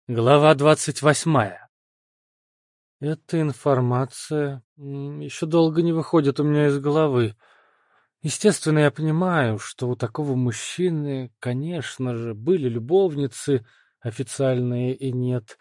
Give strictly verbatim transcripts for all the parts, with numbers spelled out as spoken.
Глава двадцать восьмая. Эта информация м, еще долго не выходит у меня из головы. Естественно, я понимаю, что у такого мужчины, конечно же, были любовницы, официальные и нет.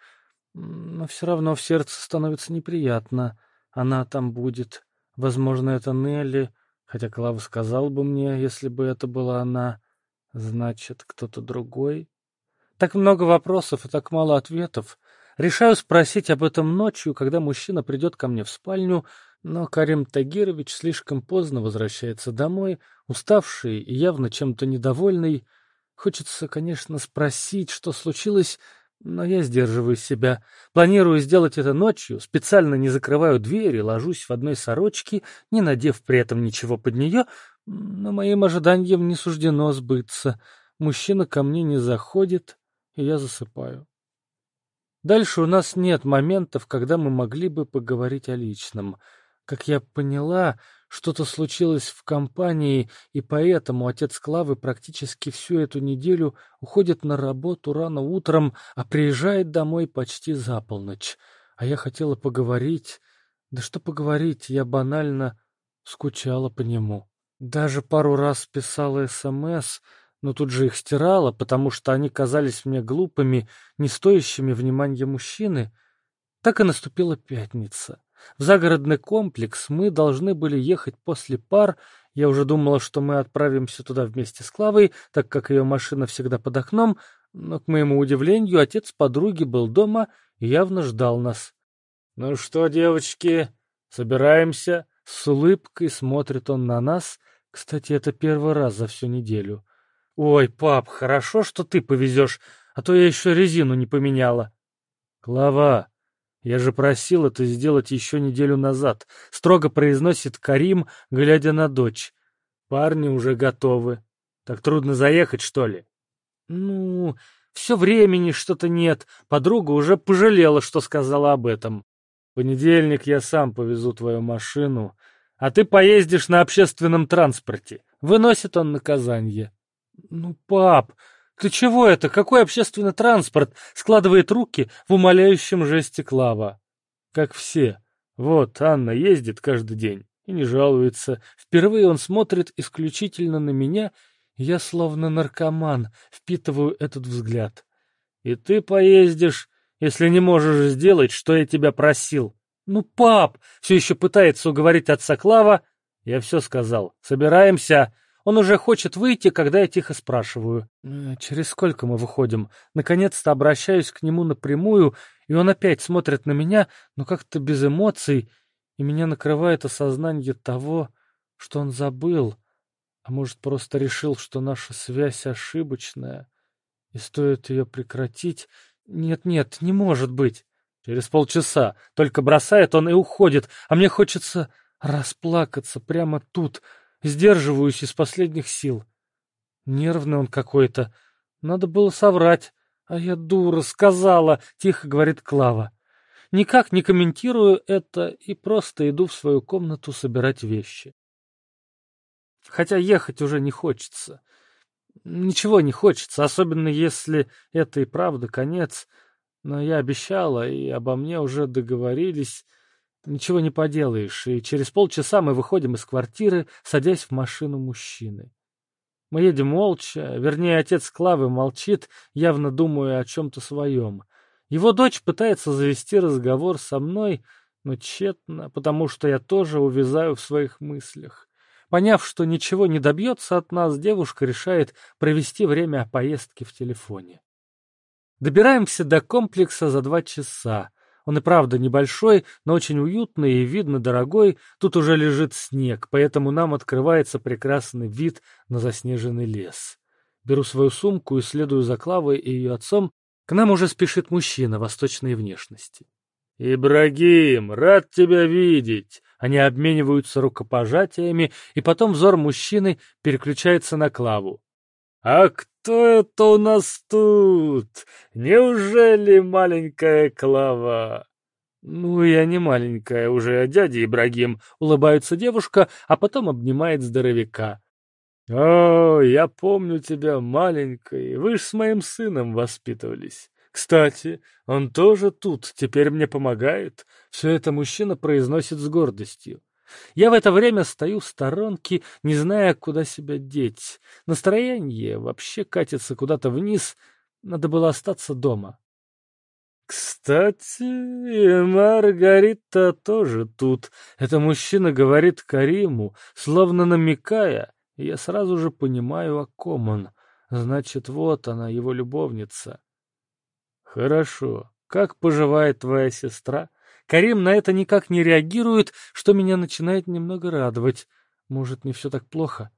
М, Но все равно в сердце становится неприятно. Она там будет. Возможно, это Нелли, хотя Клава сказал бы мне, если бы это была она. Значит, кто-то другой. Так много вопросов и так мало ответов. Решаю спросить об этом ночью, когда мужчина придет ко мне в спальню, но Карим Тагирович слишком поздно возвращается домой, уставший и явно чем-то недовольный. Хочется, конечно, спросить, что случилось, но я сдерживаю себя. Планирую сделать это ночью, специально не закрываю двери, ложусь в одной сорочке, не надев при этом ничего под нее, но моим ожиданиям не суждено сбыться. Мужчина ко мне не заходит, и я засыпаю. Дальше у нас нет моментов, когда мы могли бы поговорить о личном. Как я поняла, что-то случилось в компании, и поэтому отец Клавы практически всю эту неделю уходит на работу рано утром, а приезжает домой почти за полночь. А я хотела поговорить. Да что поговорить, я банально скучала по нему. Даже пару раз писала СМС, но тут же их стирала, потому что они казались мне глупыми, не стоящими внимания мужчины. Так и наступила пятница. В загородный комплекс мы должны были ехать после пар. Я уже думала, что мы отправимся туда вместе с Клавой, так как ее машина всегда под окном, но, к моему удивлению, отец подруги был дома и явно ждал нас. «Ну что, девочки, собираемся?» С улыбкой смотрит он на нас. Кстати, это первый раз за всю неделю. «Ой, пап, хорошо, что ты повезешь, а то я еще резину не поменяла». «Клава, я же просил это сделать еще неделю назад», — строго произносит Карим, глядя на дочь. «Парни уже готовы. Так трудно заехать, что ли?» «Ну, все времени что-то нет. Подруга уже пожалела, что сказала об этом. В понедельник я сам повезу твою машину, а ты поездишь на общественном транспорте». Выносит он наказание. «Ну, пап, ты чего это? Какой общественный транспорт?» Складывает руки в умоляющем жесте Клава. «Как все. Вот, Анна ездит каждый день и не жалуется. Впервые он смотрит исключительно на меня, и я словно наркоман впитываю этот взгляд. И ты поездишь, если не можешь сделать, что я тебя просил». «Ну, пап!» — все еще пытается уговорить отца Клава. «Я все сказал. Собираемся». Он уже хочет выйти, когда я тихо спрашиваю. «Э, Через сколько мы выходим?» Наконец-то обращаюсь к нему напрямую, и он опять смотрит на меня, но как-то без эмоций, и меня накрывает осознание того, что он забыл, а может, просто решил, что наша связь ошибочная, и стоит ее прекратить. Нет-нет, не может быть. Через полчаса. Только бросает он и уходит, а мне хочется расплакаться прямо тут. Сдерживаюсь из последних сил. Нервный он какой-то. Надо было соврать. А я дура, сказала, тихо говорит Клава. Никак не комментирую это и просто иду в свою комнату собирать вещи. Хотя ехать уже не хочется. Ничего не хочется, особенно если это и правда конец. Но я обещала, и обо мне уже договорились. Ничего не поделаешь, и через полчаса мы выходим из квартиры, садясь в машину мужчины. Мы едем молча, вернее, отец Клавы молчит, явно думая о чем-то своем. Его дочь пытается завести разговор со мной, но тщетно, потому что я тоже увязаю в своих мыслях. Поняв, что ничего не добьется от нас, девушка решает провести время поездки в телефоне. Добираемся до комплекса за два часа. Он и правда небольшой, но очень уютный и, видно, дорогой. Тут уже лежит снег, поэтому нам открывается прекрасный вид на заснеженный лес. Беру свою сумку и следую за Клавой и ее отцом. К нам уже спешит мужчина восточной внешности. «Ибрагим, рад тебя видеть!» Они обмениваются рукопожатиями, и потом взор мужчины переключается на Клаву. «А кто это у нас тут? Неужели маленькая Клава?» «Ну, я не маленькая уже, дядя Ибрагим», — улыбается девушка, а потом обнимает здоровяка. «О, я помню тебя маленькой, вы ж с моим сыном воспитывались. Кстати, он тоже тут, теперь мне помогает. Все это мужчина произносит с гордостью. Я в это время стою в сторонке, не зная, куда себя деть. Настроение вообще катится куда-то вниз. Надо было остаться дома. Кстати, и Маргарита тоже тут. Это мужчина говорит Кариму, словно намекая, и я сразу же понимаю, о ком он. Значит, вот она, его любовница. Хорошо. Как поживает твоя сестра? Карим на это никак не реагирует, что меня начинает немного радовать. Может, не все так плохо?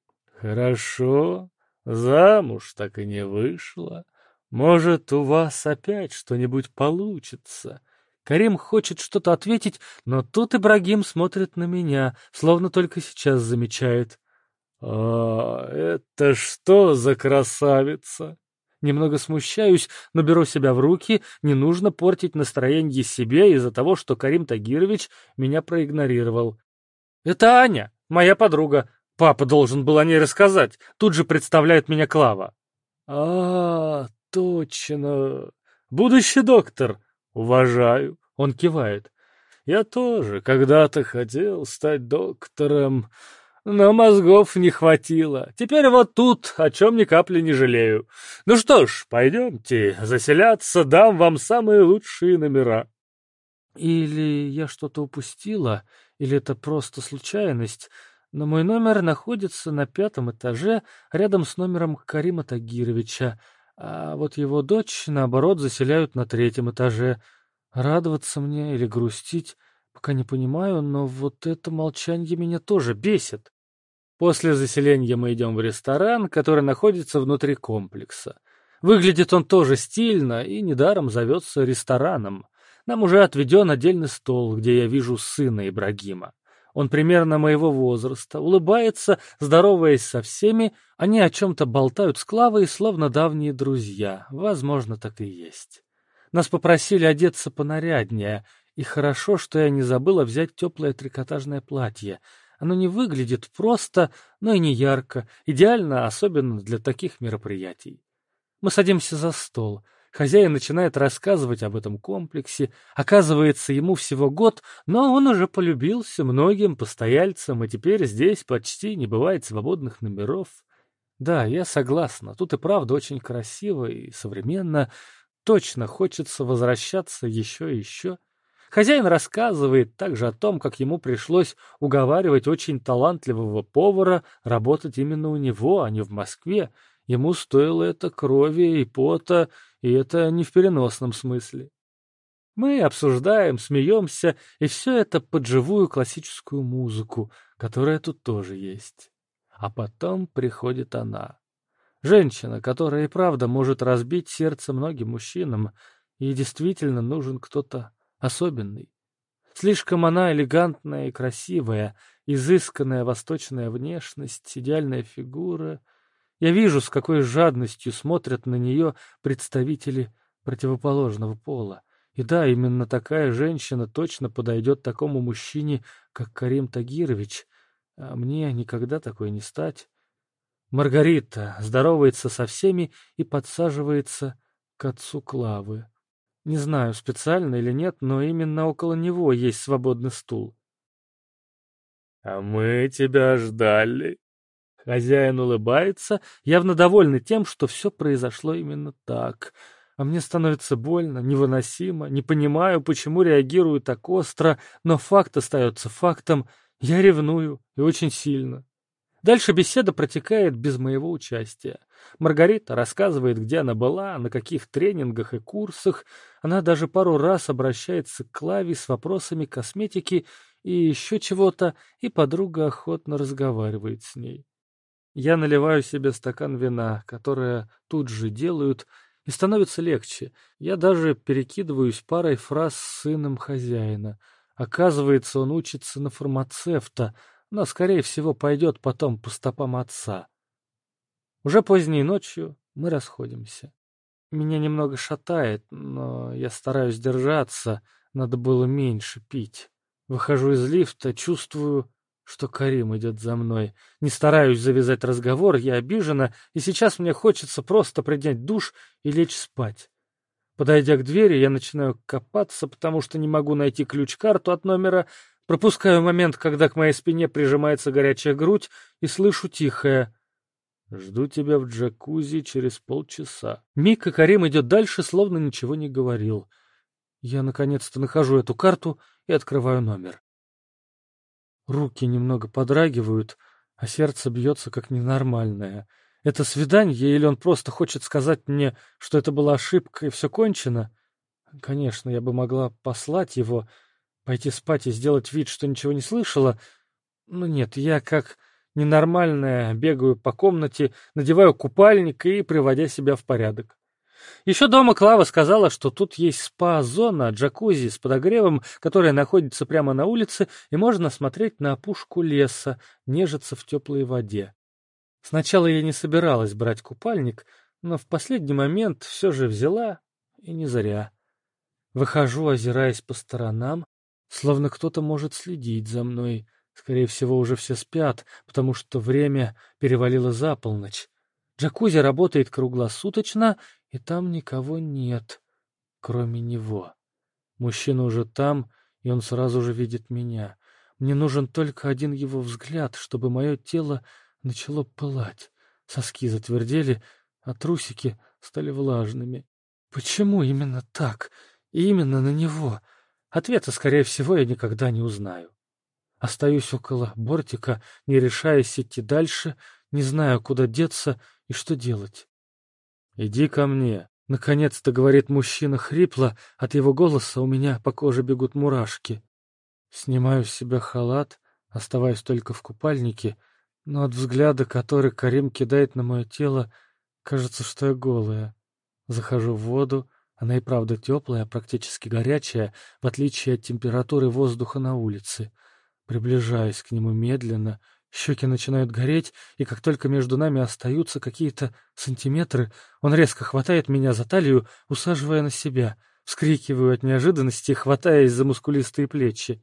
Хорошо. Замуж так и не вышла. Может, у вас опять что-нибудь получится? Карим хочет что-то ответить, но тут Ибрагим смотрит на меня, словно только сейчас замечает. «А это что за красавица?» Немного смущаюсь, но беру себя в руки, не нужно портить настроение себе из-за того, что Карим Тагирович меня проигнорировал. «Это Аня, моя подруга. Папа должен был о ней рассказать. Тут же представляет меня Клава». «А, точно. Будущий доктор. Уважаю». Он кивает. «Я тоже когда-то хотел стать доктором». Но мозгов не хватило. Теперь вот тут, о чем ни капли не жалею. Ну что ж, пойдемте заселяться, дам вам самые лучшие номера. Или я что-то упустила, или это просто случайность, но мой номер находится на пятом этаже, рядом с номером Карима Тагировича, а вот его дочь, наоборот, заселяют на третьем этаже. Радоваться мне или грустить, пока не понимаю, но вот это молчание меня тоже бесит. После заселения мы идем в ресторан, который находится внутри комплекса. Выглядит он тоже стильно и недаром зовется рестораном. Нам уже отведен отдельный стол, где я вижу сына Ибрагима. Он примерно моего возраста, улыбается, здороваясь со всеми, они о чем-то болтают с Клавой, словно давние друзья. Возможно, так и есть. Нас попросили одеться понаряднее, и хорошо, что я не забыла взять теплое трикотажное платье. Оно не выглядит просто, но и не ярко, идеально, особенно для таких мероприятий. Мы садимся за стол. Хозяин начинает рассказывать об этом комплексе. Оказывается, ему всего год, но он уже полюбился многим постояльцам, и теперь здесь почти не бывает свободных номеров. Да, я согласна, тут и правда очень красиво и современно. Точно хочется возвращаться еще и еще. Хозяин рассказывает также о том, как ему пришлось уговаривать очень талантливого повара работать именно у него, а не в Москве. Ему стоило это крови и пота, и это не в переносном смысле. Мы обсуждаем, смеемся, и все это под живую классическую музыку, которая тут тоже есть. А потом приходит она. Женщина, которая и правда может разбить сердце многим мужчинам, и действительно нужен кто-то особенный. Слишком она элегантная и красивая, изысканная восточная внешность, идеальная фигура. Я вижу, с какой жадностью смотрят на нее представители противоположного пола. И да, именно такая женщина точно подойдет такому мужчине, как Карим Тагирович, а мне никогда такой не стать. Маргарита здоровается со всеми и подсаживается к отцу Клавы. Не знаю, специально или нет, но именно около него есть свободный стул. «А мы тебя ждали». Хозяин улыбается, явно довольный тем, что все произошло именно так. А мне становится больно, невыносимо, не понимаю, почему реагирую так остро, но факт остается фактом. Я ревную, и очень сильно. Дальше беседа протекает без моего участия. Маргарита рассказывает, где она была, на каких тренингах и курсах. Она даже пару раз обращается к Клаве с вопросами косметики и еще чего-то, и подруга охотно разговаривает с ней. Я наливаю себе стакан вина, которое тут же делают, и становится легче. Я даже перекидываюсь парой фраз с сыном хозяина. Оказывается, он учится на фармацевта, но, скорее всего, пойдет потом по стопам отца. Уже поздней ночью мы расходимся. Меня немного шатает, но я стараюсь держаться, надо было меньше пить. Выхожу из лифта, чувствую, что Карим идет за мной. Не стараюсь завязать разговор, я обижена, и сейчас мне хочется просто принять душ и лечь спать. Подойдя к двери, я начинаю копаться, потому что не могу найти ключ-карту от номера, пропускаю момент, когда к моей спине прижимается горячая грудь, и слышу тихое: «Жду тебя в джакузи через полчаса». Мик и Карим идет дальше, словно ничего не говорил. Я наконец-то нахожу эту карту и открываю номер. Руки немного подрагивают, а сердце бьется как ненормальное. Это свидание, или он просто хочет сказать мне, что это была ошибка и все кончено? Конечно, я бы могла послать его, пойти спать и сделать вид, что ничего не слышала. Но нет, я как ненормальная бегаю по комнате, надеваю купальник и приводя себя в порядок. Еще дома Клава сказала, что тут есть спа-зона, джакузи с подогревом, которая находится прямо на улице, и можно смотреть на опушку леса, нежиться в теплой воде. Сначала я не собиралась брать купальник, но в последний момент все же взяла, и не зря. Выхожу, озираясь по сторонам, словно кто-то может следить за мной. Скорее всего, уже все спят, потому что время перевалило за полночь. Джакузи работает круглосуточно, и там никого нет, кроме него. Мужчина уже там, и он сразу же видит меня. Мне нужен только один его взгляд, чтобы мое тело начало пылать. Соски затвердели, а трусики стали влажными. Почему именно так? И именно на него? Ответа, скорее всего, я никогда не узнаю. Остаюсь около бортика, не решаясь идти дальше, не знаю, куда деться и что делать. «Иди ко мне», — наконец-то говорит мужчина хрипло, от его голоса у меня по коже бегут мурашки. Снимаю с себя халат, оставаясь только в купальнике, но от взгляда, который Карим кидает на мое тело, кажется, что я голая. Захожу в воду, она и правда теплая, практически горячая, в отличие от температуры воздуха на улице. Приближаюсь к нему медленно, щеки начинают гореть, и как только между нами остаются какие-то сантиметры, он резко хватает меня за талию, усаживая на себя. Вскрикиваю от неожиданности, хватаясь за мускулистые плечи.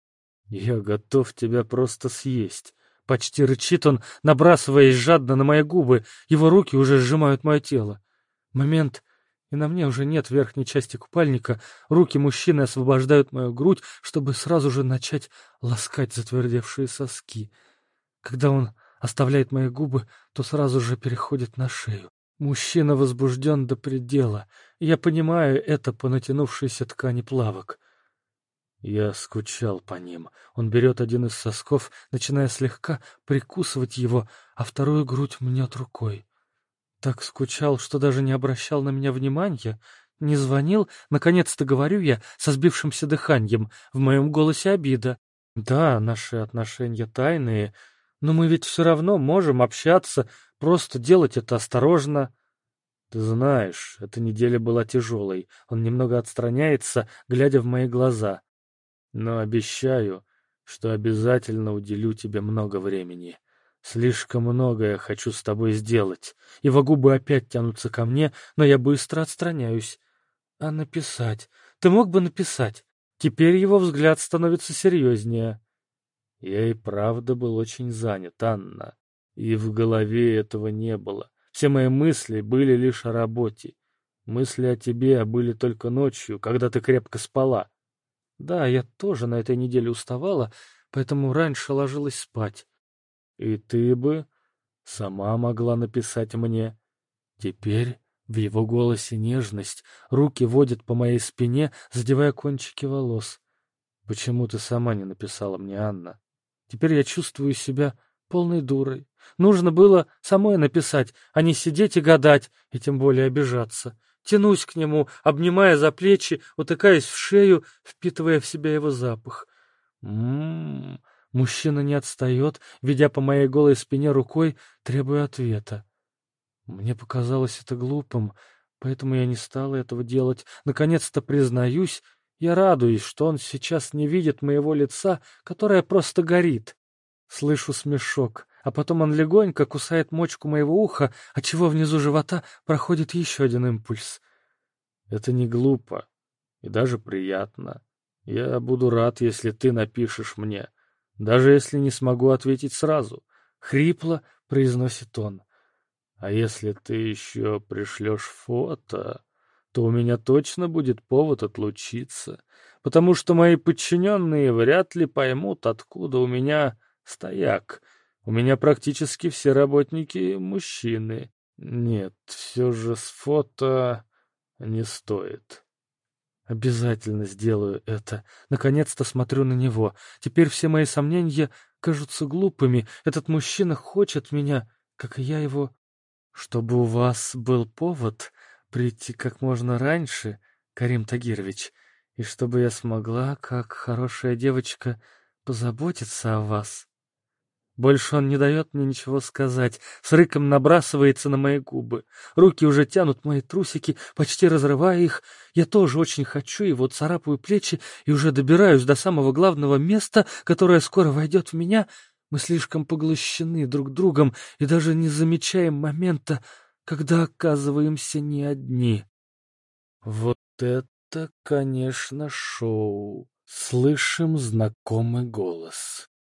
«Я готов тебя просто съесть», — почти рычит он, набрасываясь жадно на мои губы, его руки уже сжимают мое тело. Момент, и на мне уже нет верхней части купальника, руки мужчины освобождают мою грудь, чтобы сразу же начать ласкать затвердевшие соски. Когда он оставляет мои губы, то сразу же переходит на шею. Мужчина возбужден до предела, и я понимаю это по натянувшейся ткани плавок. Я скучал по ним. Он берет один из сосков, начиная слегка прикусывать его, а вторую грудь мнет рукой. Так скучал, что даже не обращал на меня внимания, не звонил, наконец-то говорю я со сбившимся дыханием, в моем голосе обида. Да, наши отношения тайные, но мы ведь все равно можем общаться, просто делать это осторожно. Ты знаешь, эта неделя была тяжелой, он немного отстраняется, глядя в мои глаза. Но обещаю, что обязательно уделю тебе много времени. Слишком многое хочу с тобой сделать. Его губы опять тянутся ко мне, но я быстро отстраняюсь. А написать? Ты мог бы написать? Теперь его взгляд становится серьезнее. Я и правда был очень занят, Анна. И в голове этого не было. Все мои мысли были лишь о работе. Мысли о тебе были только ночью, когда ты крепко спала. Да, я тоже на этой неделе уставала, поэтому раньше ложилась спать. И ты бы сама могла написать мне. Теперь в его голосе нежность, руки водят по моей спине, задевая кончики волос. Почему ты сама не написала мне, Анна? Теперь я чувствую себя полной дурой. Нужно было самой написать, а не сидеть и гадать, и тем более обижаться. Тянусь к нему, обнимая за плечи, утыкаясь в шею, впитывая в себя его запах. М-м-м. Мужчина не отстает, ведя по моей голой спине рукой, требуя ответа. Мне показалось это глупым, поэтому я не стала этого делать. Наконец-то признаюсь, я радуюсь, что он сейчас не видит моего лица, которое просто горит. Слышу смешок, а потом он легонько кусает мочку моего уха, отчего внизу живота проходит еще один импульс. Это не глупо и даже приятно. Я буду рад, если ты напишешь мне, даже если не смогу ответить сразу. Хрипло произносит он. А если ты еще пришлешь фото, то у меня точно будет повод отлучиться, потому что мои подчиненные вряд ли поймут, откуда у меня стояк. У меня практически все работники мужчины. Нет, все же с фото не стоит. Обязательно сделаю это. Наконец-то смотрю на него. Теперь все мои сомнения кажутся глупыми. Этот мужчина хочет меня, как и я его. Чтобы у вас был повод прийти как можно раньше, Карим Тагирович, и чтобы я смогла, как хорошая девочка, позаботиться о вас. Больше он не дает мне ничего сказать, с рыком набрасывается на мои губы. Руки уже тянут мои трусики, почти разрывая их. Я тоже очень хочу его, царапаю плечи и уже добираюсь до самого главного места, которое скоро войдет в меня. Мы слишком поглощены друг другом и даже не замечаем момента, когда оказываемся не одни. Вот это, конечно, шоу. Слышим знакомый голос.